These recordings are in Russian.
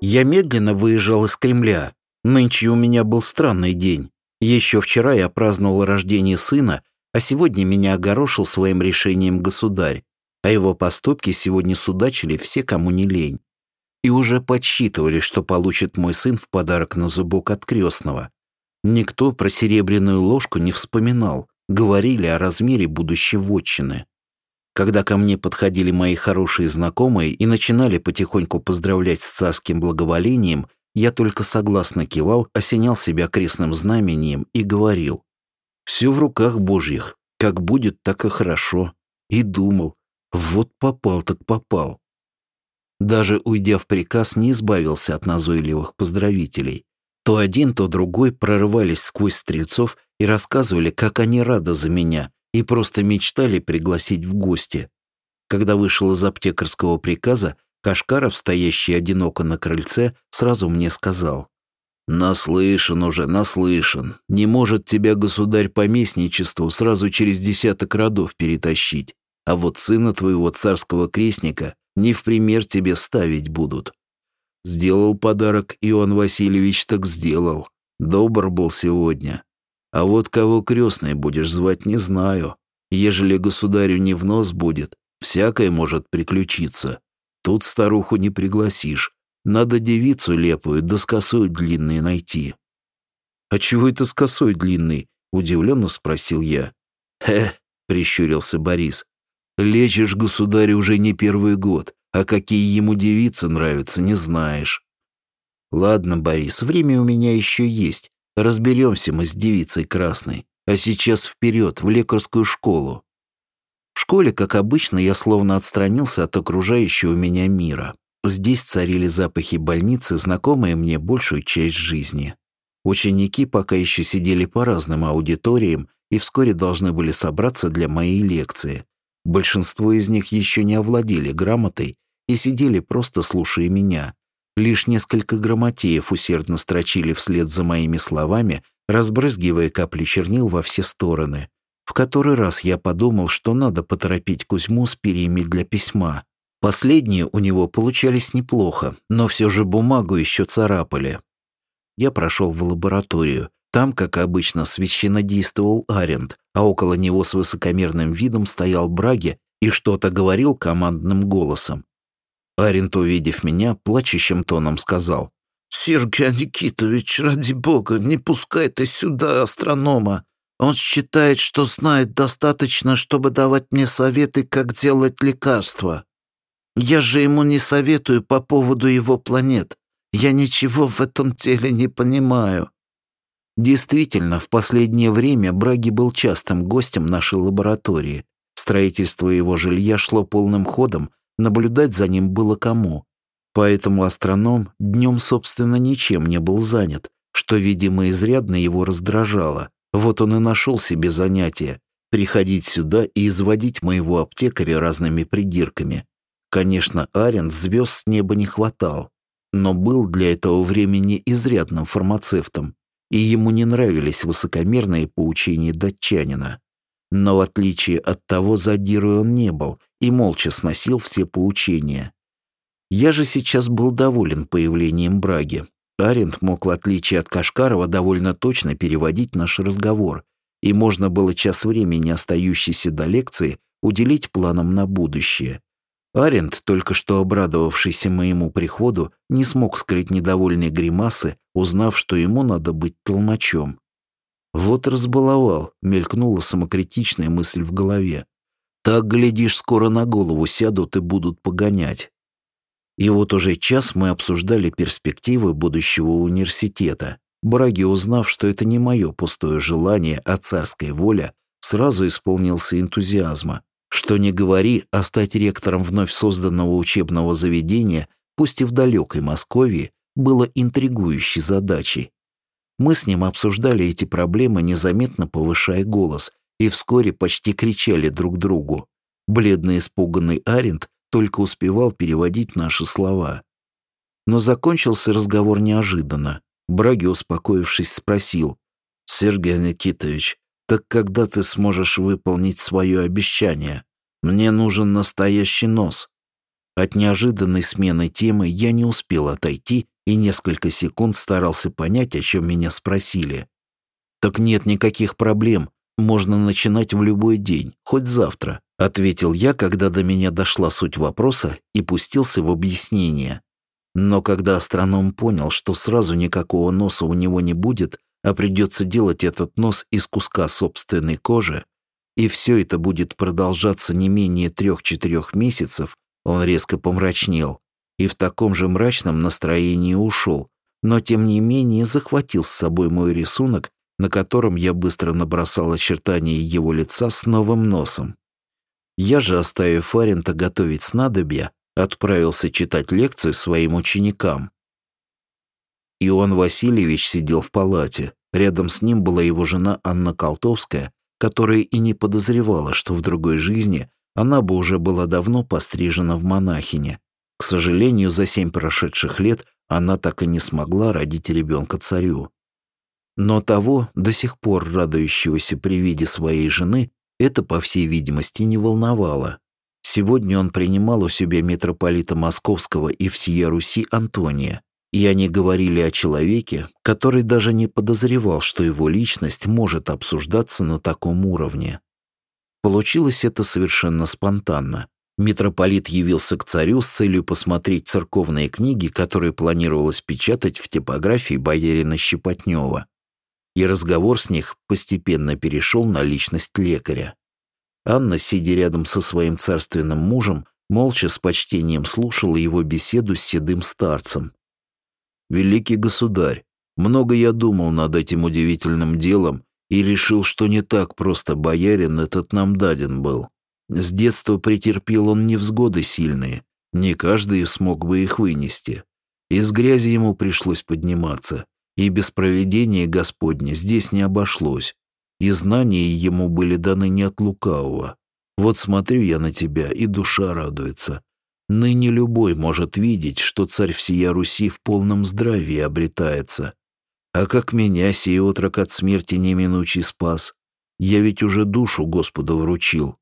Я медленно выезжал из Кремля. Нынче у меня был странный день. Еще вчера я праздновал рождение сына, а сегодня меня огорошил своим решением государь, а его поступки сегодня судачили все, кому не лень. И уже подсчитывали, что получит мой сын в подарок на зубок от крестного. Никто про серебряную ложку не вспоминал, говорили о размере будущей вотчины. Когда ко мне подходили мои хорошие знакомые и начинали потихоньку поздравлять с царским благоволением, я только согласно кивал, осенял себя крестным знамением и говорил: «Все в руках Божьих, как будет, так и хорошо». И думал: вот попал так попал. Даже уйдя в приказ, не избавился от назойливых поздравителей. То один, то другой прорывались сквозь стрельцов и рассказывали, как они рады за меня, и просто мечтали пригласить в гости. Когда вышел из аптекарского приказа, Кашкаров, стоящий одиноко на крыльце, сразу мне сказал: «Наслышан уже, наслышан. Не может тебя государь по местничеству сразу через 10 родов перетащить, а вот сына твоего царского крестника не в пример тебе ставить будут». Сделал подарок Иоанн Васильевич, так сделал. Добр был сегодня. А вот кого крестной будешь звать, не знаю. Ежели государю не в нос будет, всякое может приключиться. Тут старуху не пригласишь. Надо девицу лепую, да с косой длинной найти». «А чего это с косой длинной?» — удивленно спросил я. Прищурился Борис. «Лечишь государя уже не первый год, а какие ему девицы нравятся, не знаешь». «Ладно, Борис, время у меня еще есть. Разберемся мы с девицей красной. А сейчас вперед, в лекарскую школу». В школе, как обычно, я словно отстранился от окружающего меня мира. Здесь царили запахи больницы, знакомые мне большую часть жизни. Ученики пока еще сидели по разным аудиториям и вскоре должны были собраться для моей лекции. Большинство из них еще не овладели грамотой и сидели просто слушая меня. Лишь несколько грамотеев усердно строчили вслед за моими словами, разбрызгивая капли чернил во все стороны. В который раз я подумал, что надо поторопить Кузьму с перьями для письма. Последние у него получались неплохо, но все же бумагу еще царапали. Я прошел в лабораторию. Там, как обычно, священнодействовал Арент, а около него с высокомерным видом стоял Браги и что-то говорил командным голосом. Арент, увидев меня, плачущим тоном сказал: «Сергей Никитович, ради бога, не пускай ты сюда астронома. Он считает, что знает достаточно, чтобы давать мне советы, как делать лекарства. Я же ему не советую по поводу его планет. Я ничего в этом деле не понимаю». Действительно, в последнее время Браги был частым гостем нашей лаборатории. Строительство его жилья шло полным ходом, наблюдать за ним было кому. Поэтому астроном днем, собственно, ничем не был занят, что, видимо, изрядно его раздражало. Вот он и нашел себе занятие — приходить сюда и изводить моего аптекаря разными придирками. Конечно, Арент звезд с неба не хватал, но был для этого времени изрядным фармацевтом, и ему не нравились высокомерные поучения датчанина. Но в отличие от того, задирой он не был и молча сносил все поучения. Я же сейчас был доволен появлением Браги. Арент мог, в отличие от Кашкарова, довольно точно переводить наш разговор, и можно было час времени, остающийся до лекции, уделить планам на будущее. Арент, только что обрадовавшийся моему приходу, не смог скрыть недовольные гримасы, узнав, что ему надо быть толмачом. «Вот разбаловал», — мелькнула самокритичная мысль в голове. «Так, глядишь, скоро на голову сядут и будут погонять». И вот уже час мы обсуждали перспективы будущего университета. Браги, узнав, что это не мое пустое желание, а царская воля, сразу исполнился энтузиазма. Что не говори, а стать ректором вновь созданного учебного заведения, пусть и в далекой Москве, было интригующей задачей. Мы с ним обсуждали эти проблемы, незаметно повышая голос, и вскоре почти кричали друг другу. Бледный испуганный Арент только успевал переводить наши слова. Но закончился разговор неожиданно. Браги, успокоившись, спросил: «Сергей Никитович, так когда ты сможешь выполнить свое обещание? Мне нужен настоящий нос». От неожиданной смены темы я не успел отойти и несколько секунд старался понять, о чем меня спросили. «Так нет никаких проблем, можно начинать в любой день, хоть завтра», ответил я, когда до меня дошла суть вопроса и пустился в объяснение. Но когда астроном понял, что сразу никакого носа у него не будет, а придется делать этот нос из куска собственной кожи, и все это будет продолжаться не менее 3-4 месяцев, он резко помрачнел и в таком же мрачном настроении ушел, но тем не менее захватил с собой мой рисунок, на котором я быстро набросал очертания его лица с новым носом. Я же, оставив Арента готовить снадобья, отправился читать лекцию своим ученикам. Иоанн Васильевич сидел в палате. Рядом с ним была его жена Анна Колтовская, которая и не подозревала, что в другой жизни она бы уже была давно пострижена в монахине. К сожалению, за 7 прошедших лет она так и не смогла родить ребенка царю. Но того, до сих пор радующегося при виде своей жены, это, по всей видимости, не волновало. Сегодня он принимал у себя митрополита Московского и всея Руси Антония, и они говорили о человеке, который даже не подозревал, что его личность может обсуждаться на таком уровне. Получилось это совершенно спонтанно. Митрополит явился к царю с целью посмотреть церковные книги, которые планировалось печатать в типографии боярина Щепотнева. И разговор с них постепенно перешел на личность лекаря. Анна, сидя рядом со своим царственным мужем, молча с почтением слушала его беседу с седым старцем. «Великий государь, много я думал над этим удивительным делом и решил, что не так просто боярин этот нам даден был. С детства претерпел он невзгоды сильные, не каждый смог бы их вынести. Из грязи ему пришлось подниматься, и без провидения Господня здесь не обошлось. И знания ему были даны не от лукавого. Вот смотрю я на тебя, и душа радуется. Ныне любой может видеть, что царь всея Руси в полном здравии обретается. А как меня сей отрок от смерти неминучий спас? Я ведь уже душу Господу вручил.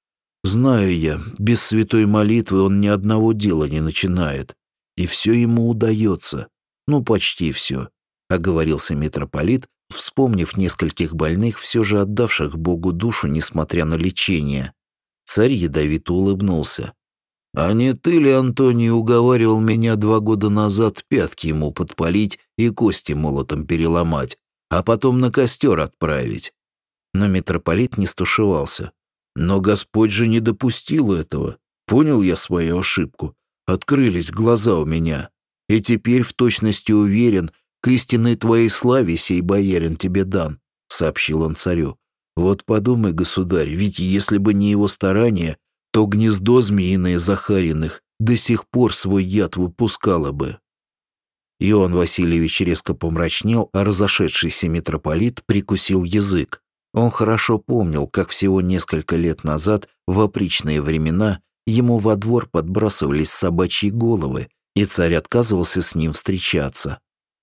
Знаю я, без святой молитвы он ни одного дела не начинает. И все ему удается. Ну, почти все», — оговорился митрополит, вспомнив нескольких больных, все же отдавших Богу душу, несмотря на лечение. Царь ядовито улыбнулся. «А не ты ли, Антоний, уговаривал меня 2 года назад пятки ему подпалить и кости молотом переломать, а потом на костер отправить?» Но митрополит не стушевался. «Но Господь же не допустил этого. Понял я свою ошибку. Открылись глаза у меня. И теперь в точности уверен, к истинной твоей славе сей боярин тебе дан», — сообщил он царю. «Вот подумай, государь, ведь если бы не его старания, то гнездо змеиное Захариных до сих пор свой яд выпускало бы». Иоанн Васильевич резко помрачнел, а разошедшийся митрополит прикусил язык. Он хорошо помнил, как всего несколько лет назад, в опричные времена, ему во двор подбрасывались собачьи головы, и царь отказывался с ним встречаться.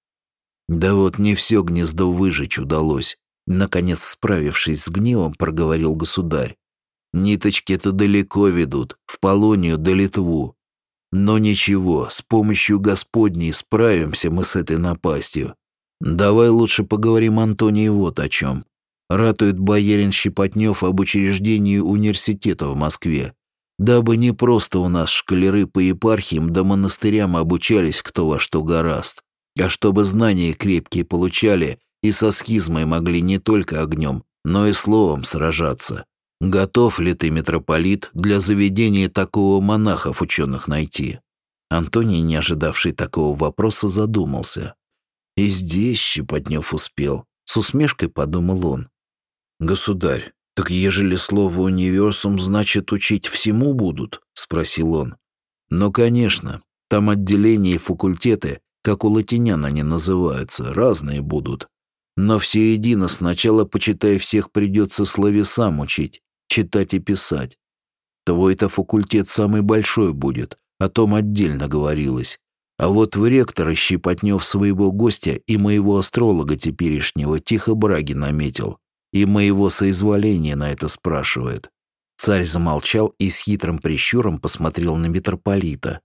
«Да вот не все гнездо выжечь удалось», — наконец, справившись с гневом, проговорил государь. «Ниточки-то далеко ведут, в Полонию да Литву. Но ничего, с помощью Господней справимся мы с этой напастью. Давай лучше поговорим, Антоний, вот о чем. Ратует боярин Щепотнев об учреждении университета в Москве, дабы не просто у нас школяры по епархиям да монастырям обучались кто во что горазд, а чтобы знания крепкие получали и со схизмой могли не только огнем, но и словом сражаться. Готов ли ты, митрополит, для заведения такого монахов ученых найти?» Антоний, не ожидавший такого вопроса, задумался. «И здесь Щепотнев успел», — с усмешкой подумал он. «Государь, так ежели слово «универсум» значит учить всему будут?» — спросил он. «Ну, конечно, там отделения и факультеты, как у латинян они называются, разные будут. Но все едино сначала, почитай, всех придется словесам учить, читать и писать. Твой-то факультет самый большой будет, о том отдельно говорилось. А вот в ректора Щепотнев своего гостя и моего астролога теперешнего тихо браги наметил, и моего соизволения на это спрашивает». Царь замолчал и с хитрым прищуром посмотрел на митрополита.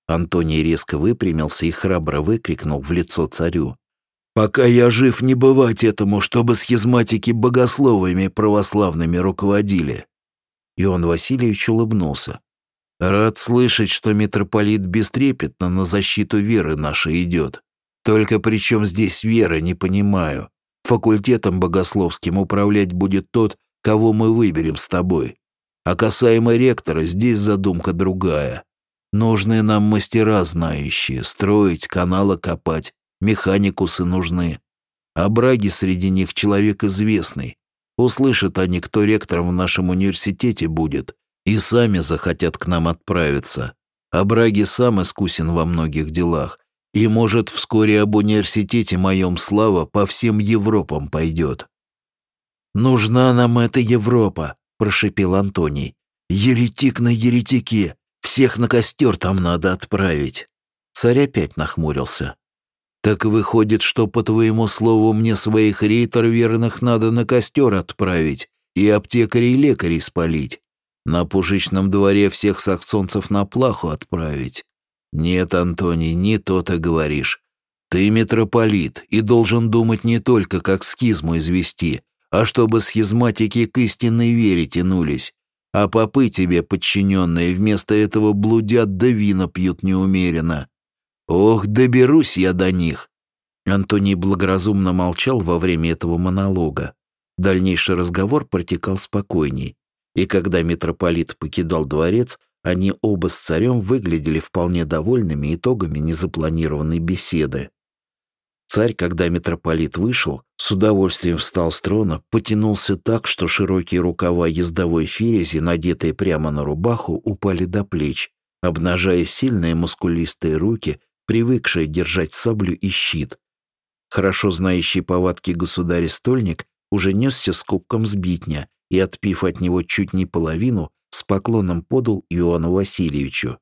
Антоний резко выпрямился и храбро выкрикнул в лицо царю: «Пока я жив, не бывать этому, чтобы схизматики богословами православными руководили». Иоанн Васильевич улыбнулся. «Рад слышать, что митрополит бестрепетно на защиту веры нашей идет. Только при чем здесь вера, не понимаю. Факультетом богословским управлять будет тот, кого мы выберем с тобой. А касаемо ректора, здесь задумка другая. Нужны нам мастера знающие, строить, каналы копать, механикусы нужны. А Браги среди них человек известный. Услышат они, кто ректором в нашем университете будет, и сами захотят к нам отправиться. А Браги сам искусен во многих делах, и, может, вскоре об университете моем слава по всем Европам пойдет». «Нужна нам эта Европа», — прошипел Антоний. «Еретик на еретике, всех на костер там надо отправить». Царь опять нахмурился. «Так выходит, что, по твоему слову, мне своих рейтер верных надо на костер отправить и аптекарей и лекарей спалить, на пушечном дворе всех саксонцев на плаху отправить? Нет, Антоний, не то ты говоришь. Ты митрополит и должен думать не только, как схизму извести, а чтобы схизматики к истинной вере тянулись, а попы тебе подчиненные вместо этого блудят да вина пьют неумеренно. Ох, доберусь я до них». Антоний благоразумно молчал во время этого монолога. Дальнейший разговор протекал спокойней, и когда митрополит покидал дворец, они оба с царем выглядели вполне довольными итогами незапланированной беседы. Царь, когда митрополит вышел, с удовольствием встал с трона, потянулся так, что широкие рукава ездовой ферези, надетые прямо на рубаху, упали до плеч, обнажая сильные мускулистые руки, привыкшие держать саблю и щит. Хорошо знающий повадки государь-стольник уже несся с кубком сбитня и, отпив от него чуть не половину, с поклоном подал Иоанну Васильевичу.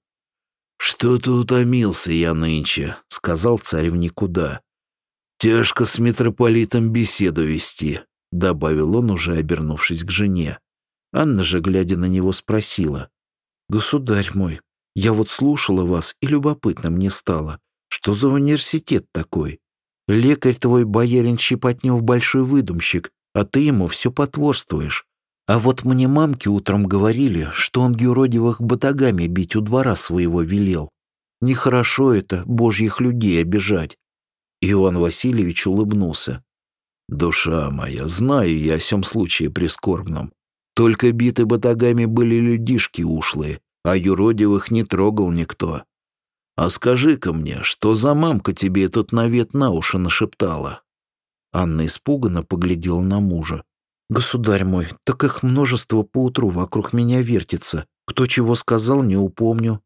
«Что-то утомился я нынче», — сказал царь в никуда. «Тяжко с митрополитом беседу вести», — добавил он, уже обернувшись к жене. Анна же, глядя на него, спросила: «Государь мой, я вот слушала вас, и любопытно мне стало. Что за университет такой? Лекарь твой, боярин Щепотнев, большой выдумщик, а ты ему все потворствуешь. А вот мне мамки утром говорили, что он юродивых батагами бить у двора своего велел. Нехорошо это, божьих людей обижать». Иоанн Васильевич улыбнулся. «Душа моя, знаю я о сём случае прискорбном. Только биты батагами были людишки ушлые, а юродивых не трогал никто. А скажи-ка мне, что за мамка тебе этот навет на уши нашептала?» Анна испуганно поглядела на мужа. «Государь мой, так их множество поутру вокруг меня вертится. Кто чего сказал, не упомню».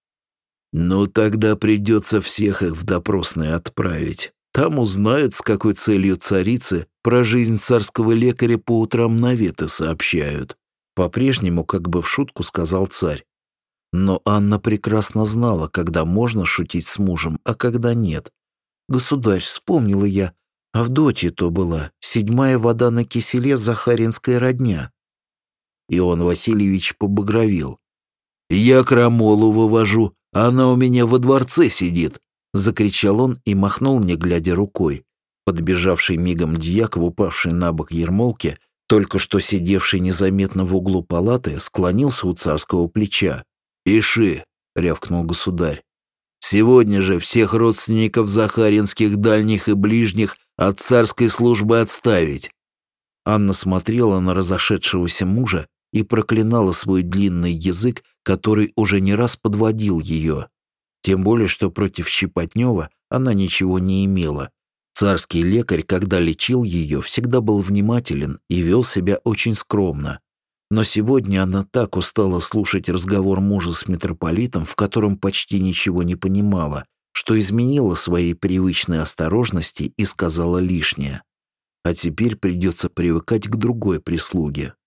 «Ну, тогда придется всех их в допросное отправить. Там узнают, с какой целью царицы про жизнь царского лекаря по утрам наветы сообщают». По-прежнему, как бы в шутку, сказал царь. Но Анна прекрасно знала, когда можно шутить с мужем, а когда нет. «Государь, вспомнила я, Авдотья то была, 7-я вода на киселе захаринская родня». Иоанн Васильевич побагровил. «Я крамолу вывожу, она у меня во дворце сидит», — закричал он и махнул, не глядя, рукой. Подбежавший мигом дьяк, в упавшей на бок ермолке, только что сидевший незаметно в углу палаты, склонился у царского плеча. «Иши», — рявкнул государь, — «сегодня же всех родственников захаринских, дальних и ближних, от царской службы отставить». Анна смотрела на разошедшегося мужа и проклинала свой длинный язык, который уже не раз подводил ее. Тем более, что против Щепотнева она ничего не имела. Царский лекарь, когда лечил ее, всегда был внимателен и вел себя очень скромно. Но сегодня она так устала слушать разговор мужа с митрополитом, в котором почти ничего не понимала, что изменила своей привычной осторожности и сказала лишнее. А теперь придется привыкать к другой прислуге.